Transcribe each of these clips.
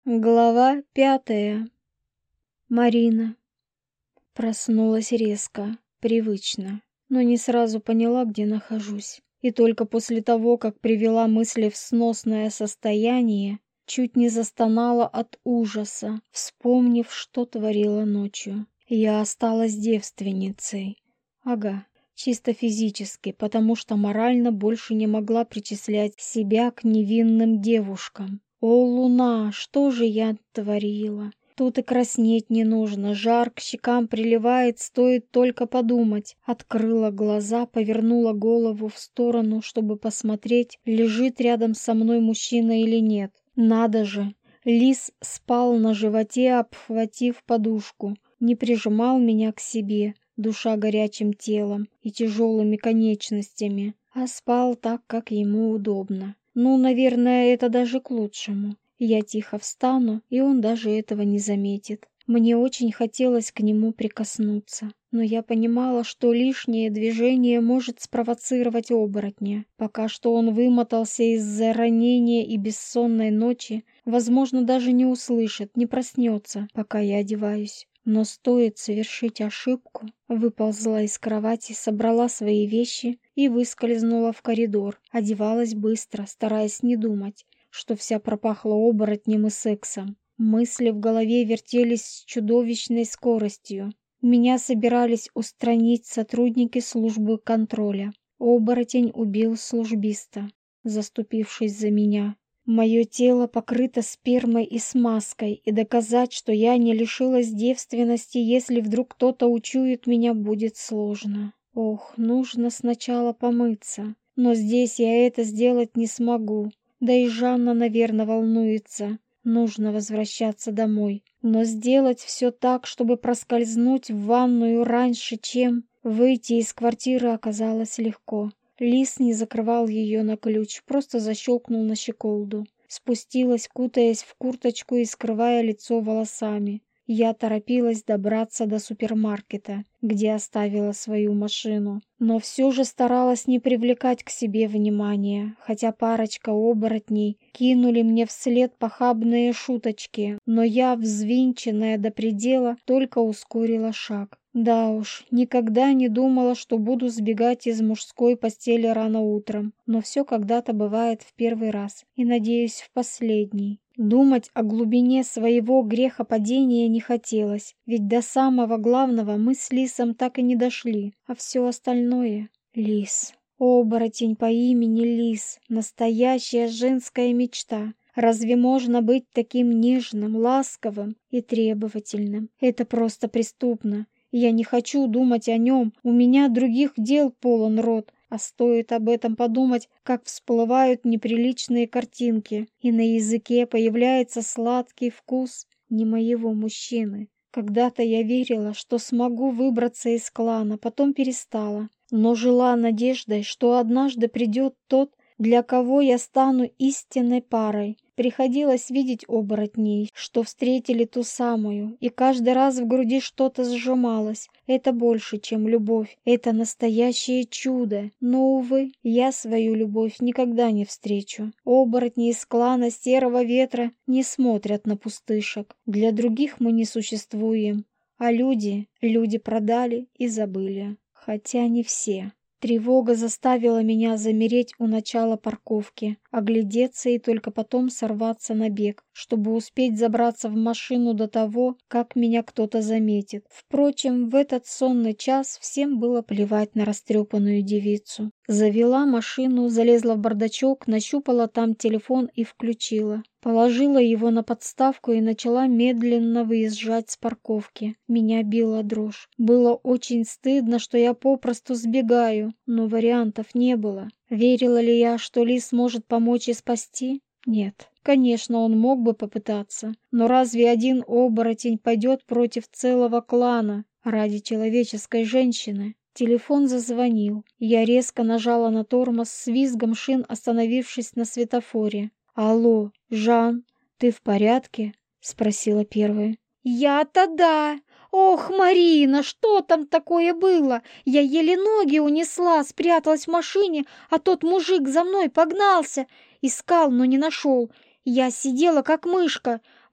Глава 5. Марина. Проснулась резко, привычно, но не сразу поняла, где нахожусь. И только после того, как привела мысли в сносное состояние, чуть не застонала от ужаса, вспомнив, что творила ночью. Я осталась девственницей. Ага, чисто физически, потому что морально больше не могла причислять себя к невинным девушкам. О, луна, что же я творила? Тут и краснеть не нужно, жар к щекам приливает, стоит только подумать. Открыла глаза, повернула голову в сторону, чтобы посмотреть, лежит рядом со мной мужчина или нет. Надо же! Лис спал на животе, обхватив подушку, не прижимал меня к себе, душа горячим телом и тяжелыми конечностями, а спал так, как ему удобно. Ну, наверное, это даже к лучшему. Я тихо встану, и он даже этого не заметит. Мне очень хотелось к нему прикоснуться, но я понимала, что лишнее движение может спровоцировать оборотня. Пока что он вымотался из-за ранения и бессонной ночи, возможно, даже не услышит, не проснется, пока я одеваюсь. Но стоит совершить ошибку, выползла из кровати, собрала свои вещи и выскользнула в коридор. Одевалась быстро, стараясь не думать, что вся пропахла оборотнем и сексом. Мысли в голове вертелись с чудовищной скоростью. Меня собирались устранить сотрудники службы контроля. Оборотень убил службиста, заступившись за меня. Мое тело покрыто спермой и смазкой, и доказать, что я не лишилась девственности, если вдруг кто-то учует меня, будет сложно. Ох, нужно сначала помыться, но здесь я это сделать не смогу. Да и Жанна, наверное, волнуется. Нужно возвращаться домой, но сделать все так, чтобы проскользнуть в ванную раньше, чем выйти из квартиры, оказалось легко. Лис не закрывал ее на ключ, просто защелкнул на щеколду. Спустилась, кутаясь в курточку и скрывая лицо волосами. Я торопилась добраться до супермаркета, где оставила свою машину, но все же старалась не привлекать к себе внимания, хотя парочка оборотней кинули мне вслед похабные шуточки, но я, взвинченная до предела, только ускорила шаг. Да уж, никогда не думала, что буду сбегать из мужской постели рано утром, но все когда-то бывает в первый раз, и, надеюсь, в последний. Думать о глубине своего грехопадения не хотелось, ведь до самого главного мы с Лисом так и не дошли, а все остальное — Лис. Оборотень по имени Лис, настоящая женская мечта. Разве можно быть таким нежным, ласковым и требовательным? Это просто преступно. Я не хочу думать о нем, у меня других дел полон рот. А стоит об этом подумать, как всплывают неприличные картинки, и на языке появляется сладкий вкус не моего мужчины. Когда-то я верила, что смогу выбраться из клана, потом перестала, но жила надеждой, что однажды придет тот, для кого я стану истинной парой. Приходилось видеть оборотней, что встретили ту самую, и каждый раз в груди что-то сжималось. Это больше, чем любовь, это настоящее чудо. Но, увы, я свою любовь никогда не встречу. Оборотни из клана Серого Ветра не смотрят на пустышек. Для других мы не существуем, а люди продали и забыли. Хотя не все. Тревога заставила меня замереть у начала парковки, оглядеться и только потом сорваться на бег, чтобы успеть забраться в машину до того, как меня кто-то заметит. Впрочем, в этот сонный час всем было плевать на растрепанную девицу. Завела машину, залезла в бардачок, нащупала там телефон и включила. Положила его на подставку и начала медленно выезжать с парковки. Меня била дрожь. Было очень стыдно, что я попросту сбегаю, но вариантов не было. Верила ли я, что Лис может помочь и спасти? Нет. Конечно, он мог бы попытаться, но разве один оборотень пойдет против целого клана ради человеческой женщины? Телефон зазвонил. Я резко нажала на тормоз, с визгом шин остановившись на светофоре. «Алло, Жан, ты в порядке?» — спросила первая. «Я-то да! Ох, Марина, что там такое было? Я еле ноги унесла, спряталась в машине, а тот мужик за мной погнался. Искал, но не нашел. Я сидела как мышка.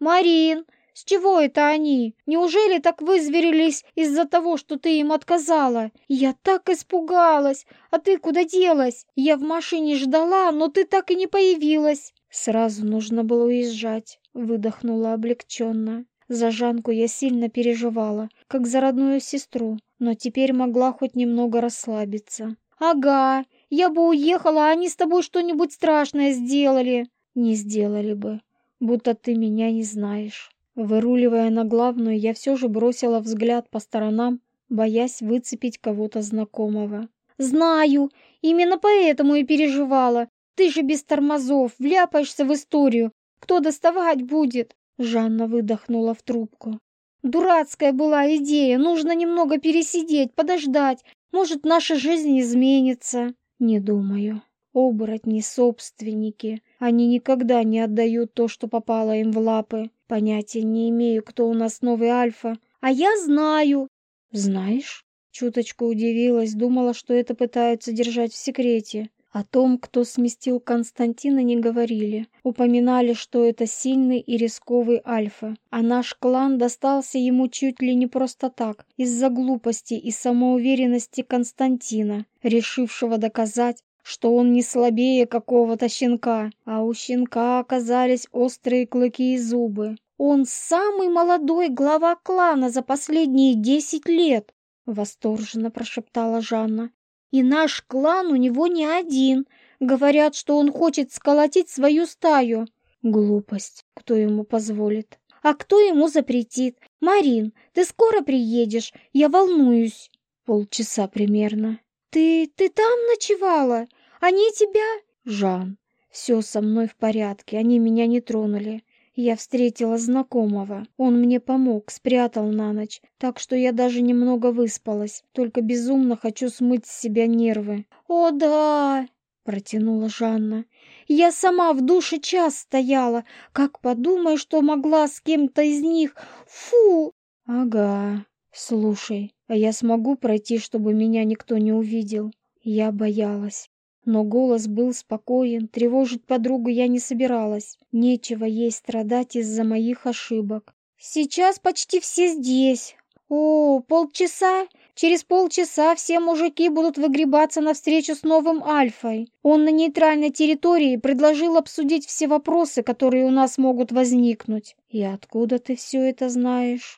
«Марин, с чего это они? Неужели так вызверились из-за того, что ты им отказала? Я так испугалась! А ты куда делась? Я в машине ждала, но ты так и не появилась!» «Сразу нужно было уезжать», — выдохнула облегченно. За Жанку я сильно переживала, как за родную сестру, но теперь могла хоть немного расслабиться. «Ага, я бы уехала, а они с тобой что-нибудь страшное сделали!» «Не сделали бы, будто ты меня не знаешь». Выруливая на главную, я все же бросила взгляд по сторонам, боясь выцепить кого-то знакомого. «Знаю, именно поэтому и переживала. Ты же без тормозов, вляпаешься в историю. Кто доставать будет?» Жанна выдохнула в трубку. «Дурацкая была идея, нужно немного пересидеть, подождать. Может, наша жизнь изменится?» «Не думаю. Оборотни — собственники. Они никогда не отдают то, что попало им в лапы. Понятия не имею, кто у нас новый Альфа. А я знаю». «Знаешь?» Чуточку удивилась, думала, что это пытаются держать в секрете. О том, кто сместил Константина, не говорили. Упоминали, что это сильный и рисковый Альфа. А наш клан достался ему чуть ли не просто так, из-за глупости и самоуверенности Константина, решившего доказать, что он не слабее какого-то щенка, а у щенка оказались острые клыки и зубы. «Он самый молодой глава клана за последние 10 лет!» — восторженно прошептала Жанна. «И наш клан у него не один. Говорят, что он хочет сколотить свою стаю». «Глупость. Кто ему позволит?» «А кто ему запретит? Марин, ты скоро приедешь? Я волнуюсь». «Полчаса примерно». «Ты там ночевала? Они тебя...» «Жан, все со мной в порядке, они меня не тронули. Я встретила знакомого, он мне помог, спрятал на ночь, так что я даже немного выспалась, только безумно хочу смыть с себя нервы». «О да!» — протянула Жанна. «Я сама в душе час стояла, как подумаю, что могла с кем-то из них. Фу!» «Ага, слушай, а я смогу пройти, чтобы меня никто не увидел?» Я боялась. Но голос был спокоен, тревожить подругу я не собиралась. Нечего ей страдать из-за моих ошибок. «Сейчас почти все здесь. О, полчаса? Через полчаса все мужики будут выгребаться навстречу с новым Альфой. Он на нейтральной территории предложил обсудить все вопросы, которые у нас могут возникнуть». «И откуда ты все это знаешь?»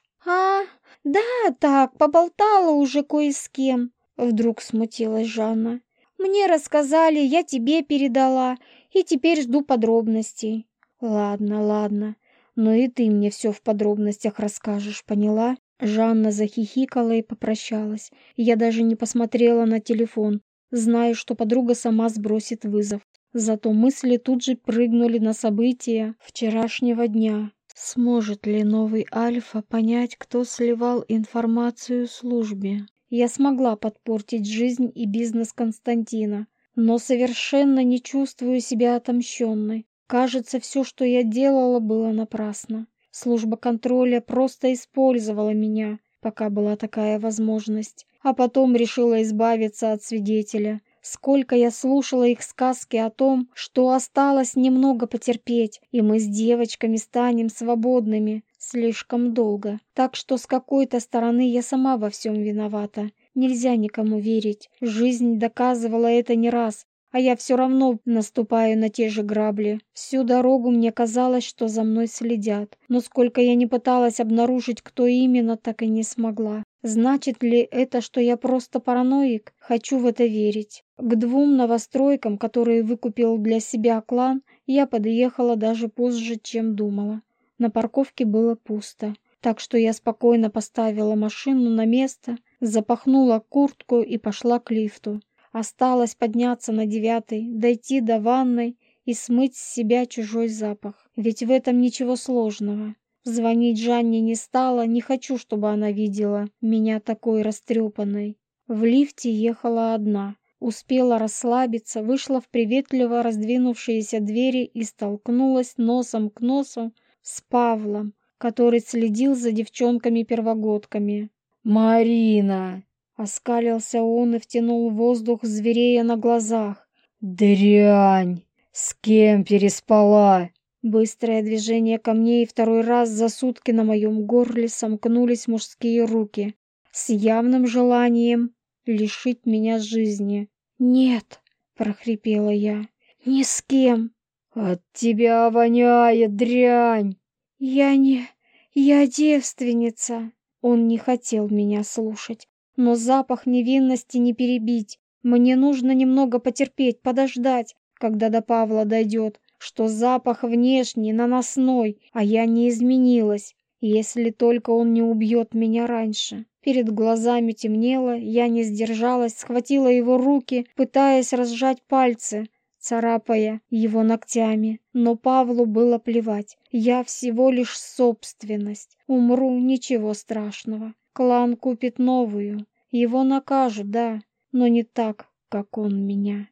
Да, так, поболтала уже кое с кем». Вдруг смутилась Жанна. «Мне рассказали, я тебе передала, и теперь жду подробностей». «Ладно, ладно, но и ты мне все в подробностях расскажешь, поняла?» Жанна захихикала и попрощалась. Я даже не посмотрела на телефон, зная, что подруга сама сбросит вызов. Зато мысли тут же прыгнули на события вчерашнего дня. Сможет ли новый Альфа понять, кто сливал информацию службе? Я смогла подпортить жизнь и бизнес Константина, но совершенно не чувствую себя отомщенной. Кажется, все, что я делала, было напрасно. Служба контроля просто использовала меня, пока была такая возможность, а потом решила избавиться от свидетеля. Сколько я слушала их сказки о том, что осталось немного потерпеть, и мы с девочками станем свободными. Слишком долго. Так что с какой-то стороны я сама во всем виновата. Нельзя никому верить. Жизнь доказывала это не раз, а я все равно наступаю на те же грабли. Всю дорогу мне казалось, что за мной следят, но сколько я не пыталась обнаружить, кто именно, так и не смогла. Значит ли это, что я просто параноик? Хочу в это верить. К 2 новостройкам, которые выкупил для себя клан, я подъехала даже позже, чем думала. На парковке было пусто, так что я спокойно поставила машину на место, запахнула куртку и пошла к лифту. Осталось подняться на 9-й, дойти до ванной и смыть с себя чужой запах. Ведь в этом ничего сложного. Звонить Жанне не стала, не хочу, чтобы она видела меня такой растрепанной. В лифте ехала одна. Успела расслабиться, вышла в приветливо раздвинувшиеся двери и столкнулась носом к носу с Павлом, который следил за девчонками-первогодками. «Марина!» — оскалился он и втянул воздух, зверея на глазах. «Дрянь! С кем переспала?» Быстрое движение камней, и второй раз за сутки на моем горле сомкнулись мужские руки с явным желанием лишить меня жизни. «Нет!» — прохрипела я. «Ни с кем!» «От тебя воняет, дрянь!» «Я не... я девственница!» Он не хотел меня слушать, но запах невинности не перебить. Мне нужно немного потерпеть, подождать, когда до Павла дойдет, что запах внешний, наносной, а я не изменилась, если только он не убьет меня раньше. Перед глазами темнело, я не сдержалась, схватила его руки, пытаясь разжать пальцы, царапая его ногтями. Но Павлу было плевать. Я всего лишь собственность. Умру, ничего страшного. Клан купит новую. Его накажут, да, но не так, как он меня.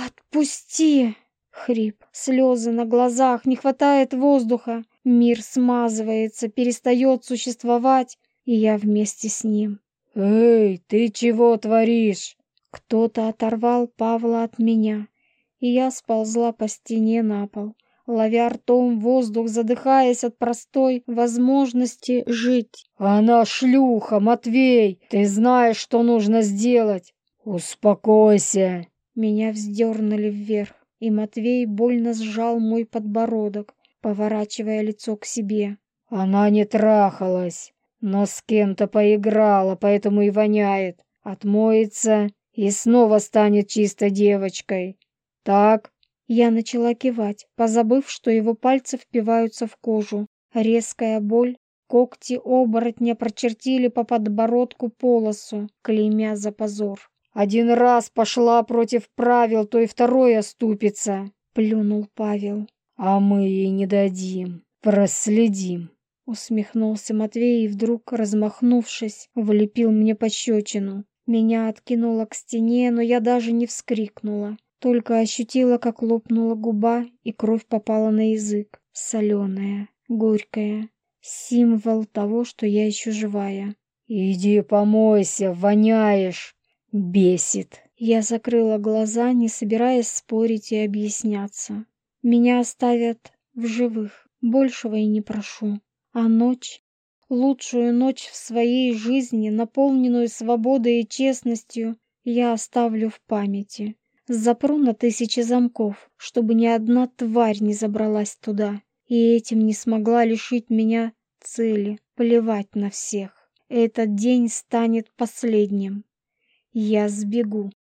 «Отпусти!» Хрип, слезы на глазах, не хватает воздуха. Мир смазывается, перестает существовать, и я вместе с ним. «Эй, ты чего творишь?» Кто-то оторвал Павла от меня, и я сползла по стене на пол, ловя ртом воздух, задыхаясь от простой возможности жить. «Она шлюха, Матвей! Ты знаешь, что нужно сделать!» «Успокойся!» Меня вздернули вверх, и Матвей больно сжал мой подбородок, поворачивая лицо к себе. «Она не трахалась, но с кем-то поиграла, поэтому и воняет. Отмоется и снова станет чистой девочкой. Так?» Я начала кивать, позабыв, что его пальцы впиваются в кожу. Резкая боль, когти оборотня прочертили по подбородку полосу, клеймя за позор. «Один раз пошла против правил, то и второй оступится», — плюнул Павел. «А мы ей не дадим, проследим», — усмехнулся Матвей и вдруг, размахнувшись, влепил мне пощечину. Меня откинуло к стене, но я даже не вскрикнула, только ощутила, как лопнула губа, и кровь попала на язык, соленая, горькая, символ того, что я еще живая. «Иди помойся, воняешь!» Бесит. Я закрыла глаза, не собираясь спорить и объясняться. Меня оставят в живых, большего и не прошу. А ночь, лучшую ночь в своей жизни, наполненную свободой и честностью, я оставлю в памяти. Запру на 1000 замков, чтобы ни одна тварь не забралась туда, и этим не смогла лишить меня цели, плевать на всех. Этот день станет последним. Я сбегу.